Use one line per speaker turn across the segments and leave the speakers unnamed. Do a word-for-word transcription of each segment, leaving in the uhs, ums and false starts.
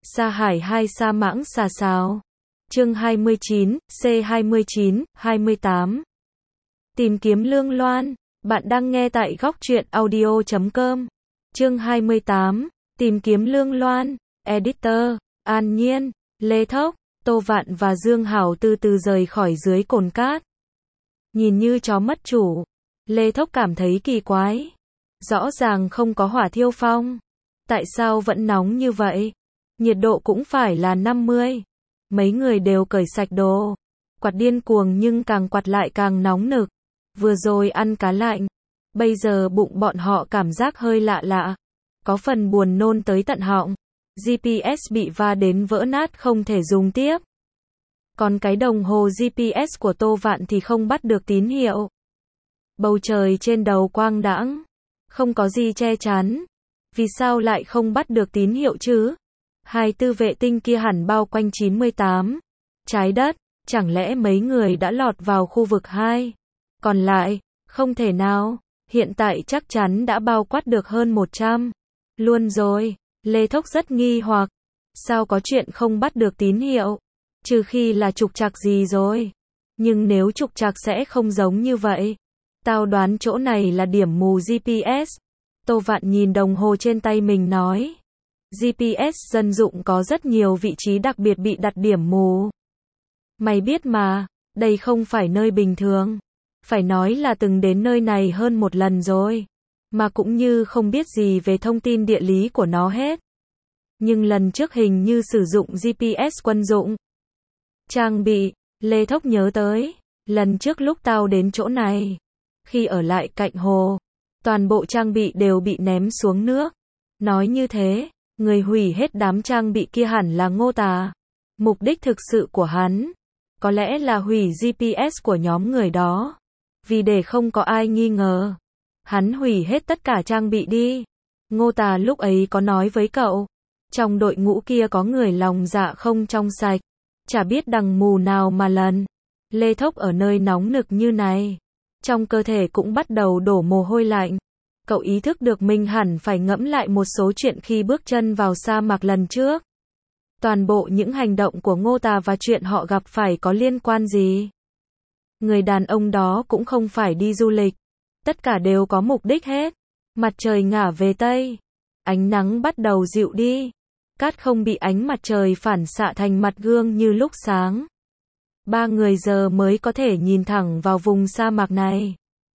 Sa Hải hai Sa Mãng Xà Xào. Chương hai mươi chín, C hai mươi chín, hai mươi tám. Tìm kiếm Lương Loan. Bạn đang nghe tại góc truyện audio chấm com. Chương hai mươi tám. Tìm kiếm Lương Loan. Editor, An Nhiên, Lê Thốc, Tô Vạn và Dương Hảo từ từ rời khỏi dưới cồn cát. Nhìn như chó mất chủ. Lê Thốc cảm thấy kỳ quái. Rõ ràng không có hỏa thiêu phong. Tại sao vẫn nóng như vậy? Nhiệt độ cũng phải là năm mươi. Mấy người đều cởi sạch đồ. Quạt điên cuồng nhưng càng quạt lại càng nóng nực. Vừa rồi ăn cá lạnh. Bây giờ bụng bọn họ cảm giác hơi lạ lạ. Có phần buồn nôn tới tận họng. giê pê ét bị va đến vỡ nát không thể dùng tiếp. Còn cái đồng hồ giê pê ét của Tô Vạn thì không bắt được tín hiệu. Bầu trời trên đầu quang đãng. Không có gì che chắn. Vì sao lại không bắt được tín hiệu chứ? Hai tư vệ tinh kia hẳn bao quanh chín mươi tám. Trái đất, chẳng lẽ mấy người đã lọt vào khu vực hai? Còn lại, không thể nào, hiện tại chắc chắn đã bao quát được hơn một trăm. Luôn rồi, Lê Thốc rất nghi hoặc. Sao có chuyện không bắt được tín hiệu? Trừ khi là trục trặc gì rồi. Nhưng nếu trục trặc sẽ không giống như vậy. Tao đoán chỗ này là điểm mù giê pê ét. Tô Vạn nhìn đồng hồ trên tay mình nói. giê pê ét dân dụng có rất nhiều vị trí đặc biệt bị đặt điểm mù. Mày biết mà, đây không phải nơi bình thường. Phải nói là từng đến nơi này hơn một lần rồi. Mà cũng như không biết gì về thông tin địa lý của nó hết. Nhưng lần trước hình như sử dụng giê pê ét quân dụng. Trang bị, Lê Thốc nhớ tới. Lần trước lúc tao đến chỗ này. Khi ở lại cạnh hồ. Toàn bộ trang bị đều bị ném xuống nước. Nói như thế. Người hủy hết đám trang bị kia hẳn là Ngô Tà. Mục đích thực sự của hắn, có lẽ là hủy giê pê ét của nhóm người đó. Vì để không có ai nghi ngờ, hắn hủy hết tất cả trang bị đi. Ngô Tà lúc ấy có nói với cậu, trong đội ngũ kia có người lòng dạ không trong sạch, chả biết đằng mù nào mà lần. Lê Thốc ở nơi nóng nực như này, trong cơ thể cũng bắt đầu đổ mồ hôi lạnh. Cậu ý thức được mình hẳn phải ngẫm lại một số chuyện khi bước chân vào sa mạc lần trước. Toàn bộ những hành động của Ngô Tà và chuyện họ gặp phải có liên quan gì? Người đàn ông đó cũng không phải đi du lịch. Tất cả đều có mục đích hết. Mặt trời ngả về Tây. Ánh nắng bắt đầu dịu đi. Cát không bị ánh mặt trời phản xạ thành mặt gương như lúc sáng. Ba người giờ mới có thể nhìn thẳng vào vùng sa mạc này.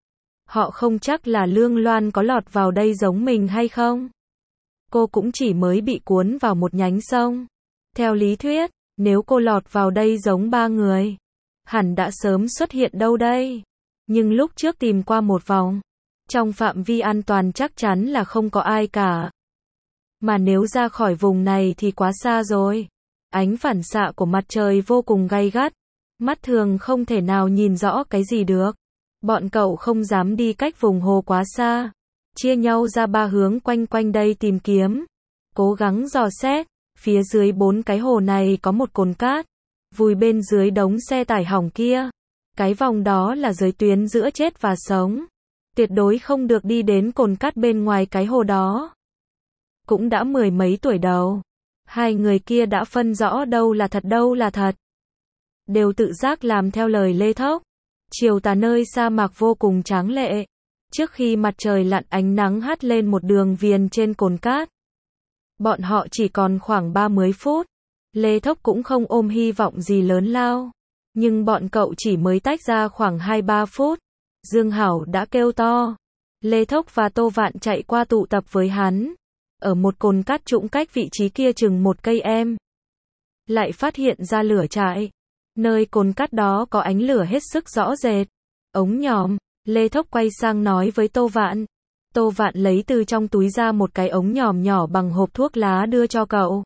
Họ không chắc là Lương Loan có lọt vào đây giống mình hay không. Cô cũng chỉ mới bị cuốn vào một nhánh sông. Theo lý thuyết, nếu cô lọt vào đây giống ba người, hẳn đã sớm xuất hiện đâu đây. Nhưng lúc trước tìm qua một vòng, trong phạm vi an toàn chắc chắn là không có ai cả. Mà nếu ra khỏi vùng này thì quá xa rồi. Ánh phản xạ của mặt trời vô cùng gay gắt. Mắt thường không thể nào nhìn rõ cái gì được. Bọn cậu không dám đi cách vùng hồ quá xa. Chia nhau ra ba hướng quanh quanh đây tìm kiếm. Cố gắng dò xét. Phía dưới bốn cái hồ này có một cồn cát. Vùi bên dưới đống xe tải hỏng kia. Cái vòng đó là giới tuyến giữa chết và sống. Tuyệt đối không được đi đến cồn cát bên ngoài cái hồ đó. Cũng đã mười mấy tuổi đầu. Hai người kia đã phân rõ đâu là thật đâu là thật. Đều tự giác làm theo lời Lê Thốc. Chiều tà nơi sa mạc vô cùng tráng lệ. Trước khi mặt trời lặn ánh nắng hắt lên một đường viền trên cồn cát. Bọn họ chỉ còn khoảng ba mươi phút. Lê Thốc cũng không ôm hy vọng gì lớn lao. Nhưng bọn cậu chỉ mới tách ra khoảng hai ba phút. Dương Hảo đã kêu to. Lê Thốc và Tô Vạn chạy qua tụ tập với hắn. Ở một cồn cát trũng cách vị trí kia chừng một cây em. Lại phát hiện ra lửa trại. Nơi cồn cát đó có ánh lửa hết sức rõ rệt. Ống nhòm, Lê Thốc quay sang nói với Tô Vạn. Tô Vạn lấy từ trong túi ra một cái ống nhòm nhỏ bằng hộp thuốc lá đưa cho cậu.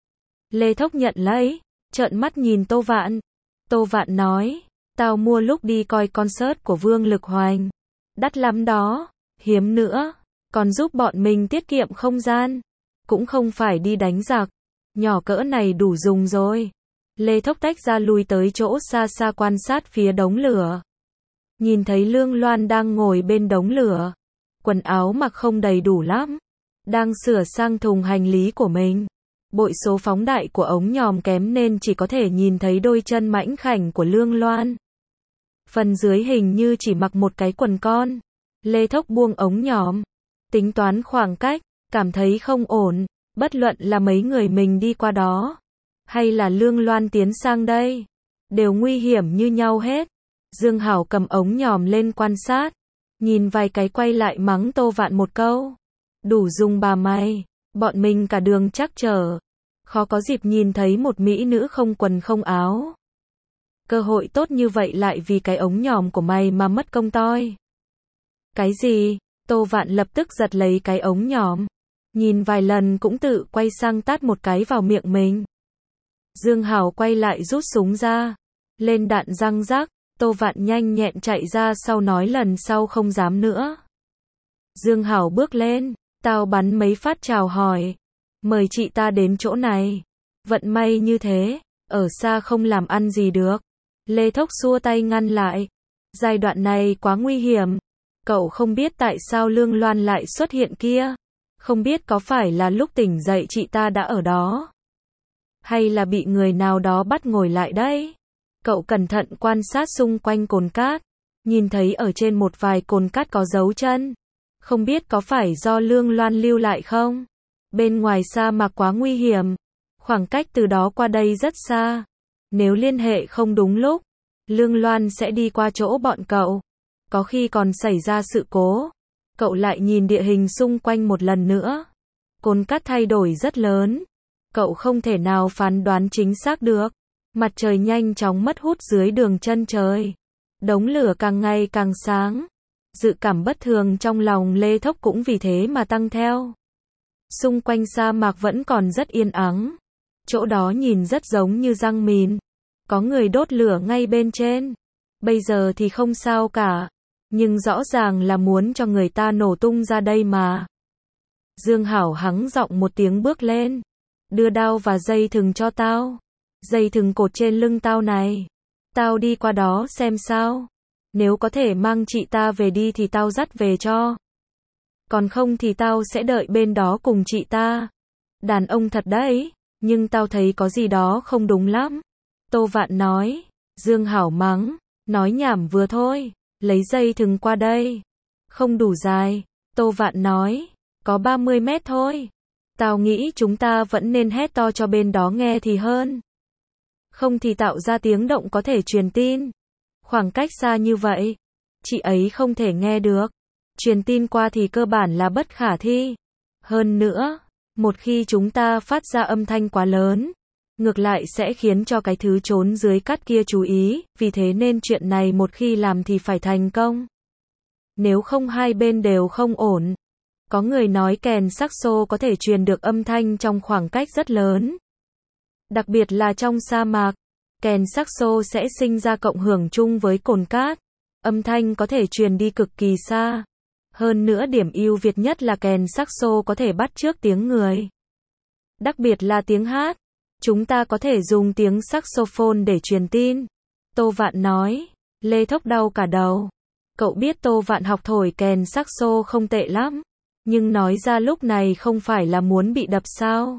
Lê Thốc nhận lấy, trợn mắt nhìn Tô Vạn. Tô Vạn nói, tao mua lúc đi coi concert của Vương Lực Hoành. Đắt lắm đó, hiếm nữa, còn giúp bọn mình tiết kiệm không gian. Cũng không phải đi đánh giặc, nhỏ cỡ này đủ dùng rồi. Lê Thốc tách ra lùi tới chỗ xa xa quan sát phía đống lửa. Nhìn thấy Lương Loan đang ngồi bên đống lửa. Quần áo mặc không đầy đủ lắm. Đang sửa sang thùng hành lý của mình. Bội số phóng đại của ống nhòm kém nên chỉ có thể nhìn thấy đôi chân mảnh khảnh của Lương Loan. Phần dưới hình như chỉ mặc một cái quần con. Lê Thốc buông ống nhòm, tính toán khoảng cách, cảm thấy không ổn, bất luận là mấy người mình đi qua đó, hay là Lương Loan tiến sang đây, đều nguy hiểm như nhau hết. Dương Hảo cầm ống nhòm lên quan sát, nhìn vài cái quay lại mắng Tô Vạn một câu. Đủ dùng bà mày, bọn mình cả đường trắc trở, khó có dịp nhìn thấy một mỹ nữ không quần không áo. Cơ hội tốt như vậy lại vì cái ống nhòm của mày mà mất công toi. Cái gì? Tô Vạn lập tức giật lấy cái ống nhòm, nhìn vài lần cũng tự quay sang tát một cái vào miệng mình. Dương Hảo quay lại rút súng ra, lên đạn răng rắc. Tô Vạn nhanh nhẹn chạy ra sau nói lần sau không dám nữa. Dương Hảo bước lên, tao bắn mấy phát chào hỏi, mời chị ta đến chỗ này. Vận may như thế, ở xa không làm ăn gì được. Lê Thốc xua tay ngăn lại. Giai đoạn này quá nguy hiểm. Cậu không biết tại sao Lương Loan lại xuất hiện kia. Không biết có phải là lúc tỉnh dậy chị ta đã ở đó, hay là bị người nào đó bắt ngồi lại đấy. Cậu cẩn thận quan sát xung quanh cồn cát, nhìn thấy ở trên một vài cồn cát có dấu chân. Không biết có phải do Lương Loan lưu lại không? Bên ngoài sa mạc quá nguy hiểm, khoảng cách từ đó qua đây rất xa. Nếu liên hệ không đúng lúc, Lương Loan sẽ đi qua chỗ bọn cậu. Có khi còn xảy ra sự cố. Cậu lại nhìn địa hình xung quanh một lần nữa. Cồn cát thay đổi rất lớn. Cậu không thể nào phán đoán chính xác được. Mặt trời nhanh chóng mất hút dưới đường chân trời. Đống lửa càng ngày càng sáng. Dự cảm bất thường trong lòng Lê Thốc cũng vì thế mà tăng theo. Xung quanh sa mạc vẫn còn rất yên ắng. Chỗ đó nhìn rất giống như răng mìn. Có người đốt lửa ngay bên trên. Bây giờ thì không sao cả. Nhưng rõ ràng là muốn cho người ta nổ tung ra đây mà. Dương Hảo hắng giọng một tiếng bước lên. Đưa đao và dây thừng cho tao. Dây thừng cột trên lưng tao này. Tao đi qua đó xem sao. Nếu có thể mang chị ta về đi thì tao dắt về cho. Còn không thì tao sẽ đợi bên đó cùng chị ta. Đàn ông thật đấy, nhưng tao thấy có gì đó không đúng lắm. Tô Vạn nói. Dương Hảo mắng. Nói nhảm vừa thôi. Lấy dây thừng qua đây. Không đủ dài. Tô Vạn nói. Có ba mươi mét thôi. Tao nghĩ chúng ta vẫn nên hét to cho bên đó nghe thì hơn. Không thì tạo ra tiếng động có thể truyền tin. Khoảng cách xa như vậy, chị ấy không thể nghe được. Truyền tin qua thì cơ bản là bất khả thi. Hơn nữa, một khi chúng ta phát ra âm thanh quá lớn, ngược lại sẽ khiến cho cái thứ trốn dưới cát kia chú ý, vì thế nên chuyện này một khi làm thì phải thành công. Nếu không hai bên đều không ổn. Có người nói kèn saxo có thể truyền được âm thanh trong khoảng cách rất lớn. Đặc biệt là trong sa mạc, kèn saxo sẽ sinh ra cộng hưởng chung với cồn cát. Âm thanh có thể truyền đi cực kỳ xa. Hơn nữa điểm ưu việt nhất là kèn saxo có thể bắt chước tiếng người. Đặc biệt là tiếng hát. Chúng ta có thể dùng tiếng saxophone để truyền tin. Tô Vạn nói. Lê Thốc đau cả đầu. Cậu biết Tô Vạn học thổi kèn saxo không tệ lắm. Nhưng nói ra lúc này không phải là muốn bị đập sao.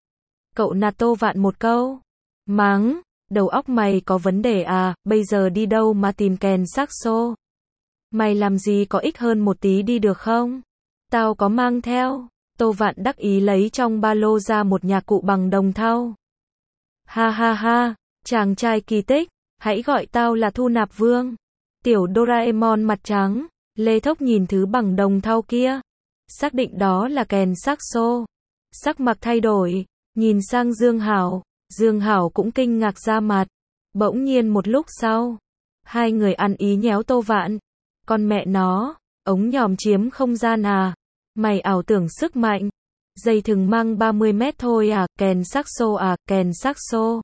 Cậu nạt Tô Vạn một câu. Mắng. Đầu óc mày có vấn đề à, bây giờ đi đâu mà tìm kèn saxo? Mày làm gì có ích hơn một tí đi được không? Tao có mang theo. Tô Vạn đắc ý lấy trong ba lô ra một nhạc cụ bằng đồng thau. Ha ha ha, chàng trai kỳ tích, hãy gọi tao là Thu Nạp Vương. Tiểu Doraemon mặt trắng. Lê Thốc nhìn thứ bằng đồng thau kia. Xác định đó là kèn saxo. Sắc mặt thay đổi, nhìn sang Dương Hảo. Dương Hảo cũng kinh ngạc ra mặt. Bỗng nhiên một lúc sau, hai người ăn ý nhéo Tô Vạn. Con mẹ nó, ống nhòm chiếm không gian à? Mày ảo tưởng sức mạnh. Dây thừng mang ba mươi mét thôi à, kèn saxo à, kèn saxo.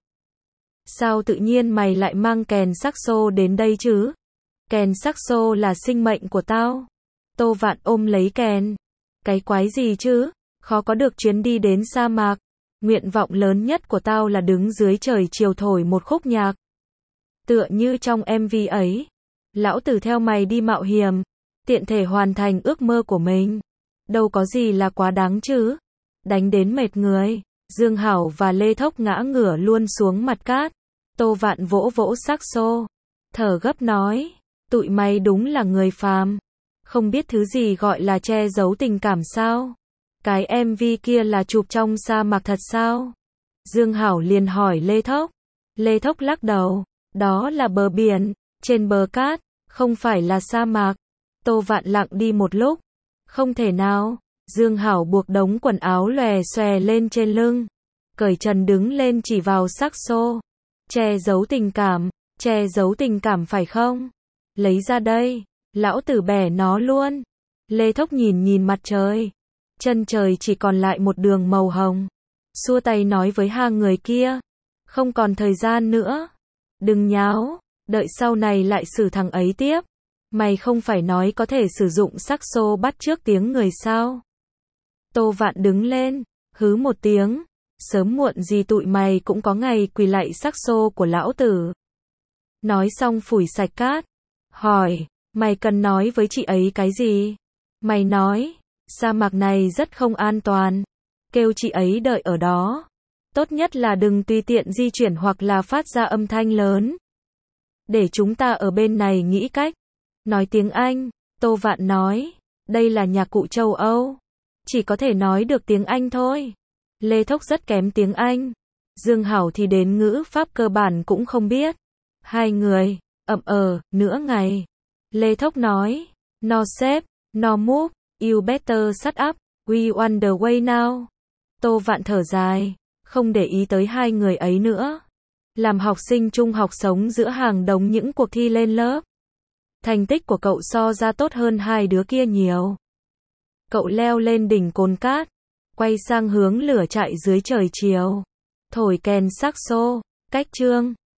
Sao tự nhiên mày lại mang kèn saxo đến đây chứ? Kèn saxo là sinh mệnh của tao. Tô Vạn ôm lấy kèn. Cái quái gì chứ? Khó có được chuyến đi đến sa mạc. Nguyện vọng lớn nhất của tao là đứng dưới trời chiều thổi một khúc nhạc. Tựa như trong em vê ấy. Lão tử theo mày đi mạo hiểm. Tiện thể hoàn thành ước mơ của mình. Đâu có gì là quá đáng chứ. Đánh đến mệt người. Dương Hảo và Lê Thốc ngã ngửa luôn xuống mặt cát. Tô Vạn vỗ vỗ saxo, thở gấp nói, tụi mày đúng là người phàm, không biết thứ gì gọi là che giấu tình cảm sao? Cái em vê kia là chụp trong sa mạc thật sao? Dương Hảo liền hỏi Lê Thốc. Lê Thốc lắc đầu, đó là bờ biển, trên bờ cát, không phải là sa mạc. Tô Vạn lặng đi một lúc, không thể nào. Dương Hảo buộc đống quần áo lòe xòe lên trên lưng, cởi trần đứng lên chỉ vào saxo. Che giấu tình cảm, che giấu tình cảm phải không? Lấy ra đây, lão tử bẻ nó luôn. Lê Thốc nhìn nhìn mặt trời, chân trời chỉ còn lại một đường màu hồng. Xua tay nói với hai người kia, không còn thời gian nữa. Đừng nháo, đợi sau này lại xử thằng ấy tiếp. Mày không phải nói có thể sử dụng saxo bắt chước tiếng người sao? Tô Vạn đứng lên, hứ một tiếng, sớm muộn gì tụi mày cũng có ngày quỳ lạy saxo của lão tử. Nói xong phủi sạch cát, hỏi, mày cần nói với chị ấy cái gì? Mày nói, sa mạc này rất không an toàn, kêu chị ấy đợi ở đó. Tốt nhất là đừng tùy tiện di chuyển hoặc là phát ra âm thanh lớn. Để chúng ta ở bên này nghĩ cách. Nói tiếng Anh, Tô Vạn nói, đây là nhạc cụ châu Âu, chỉ có thể nói được tiếng Anh thôi. Lê Thốc rất kém tiếng Anh, Dương Hảo thì đến ngữ pháp cơ bản cũng không biết. Hai người, ậm ờ, nửa ngày. Lê Thốc nói, no shape, no move, you better shut up, we on the way now. Tô Vạn thở dài, không để ý tới hai người ấy nữa. Làm học sinh trung học sống giữa hàng đống những cuộc thi lên lớp. Thành tích của cậu so ra tốt hơn hai đứa kia nhiều. Cậu leo lên đỉnh cồn cát, quay sang hướng lửa chạy dưới trời chiều, thổi kèn saxo, cách chương.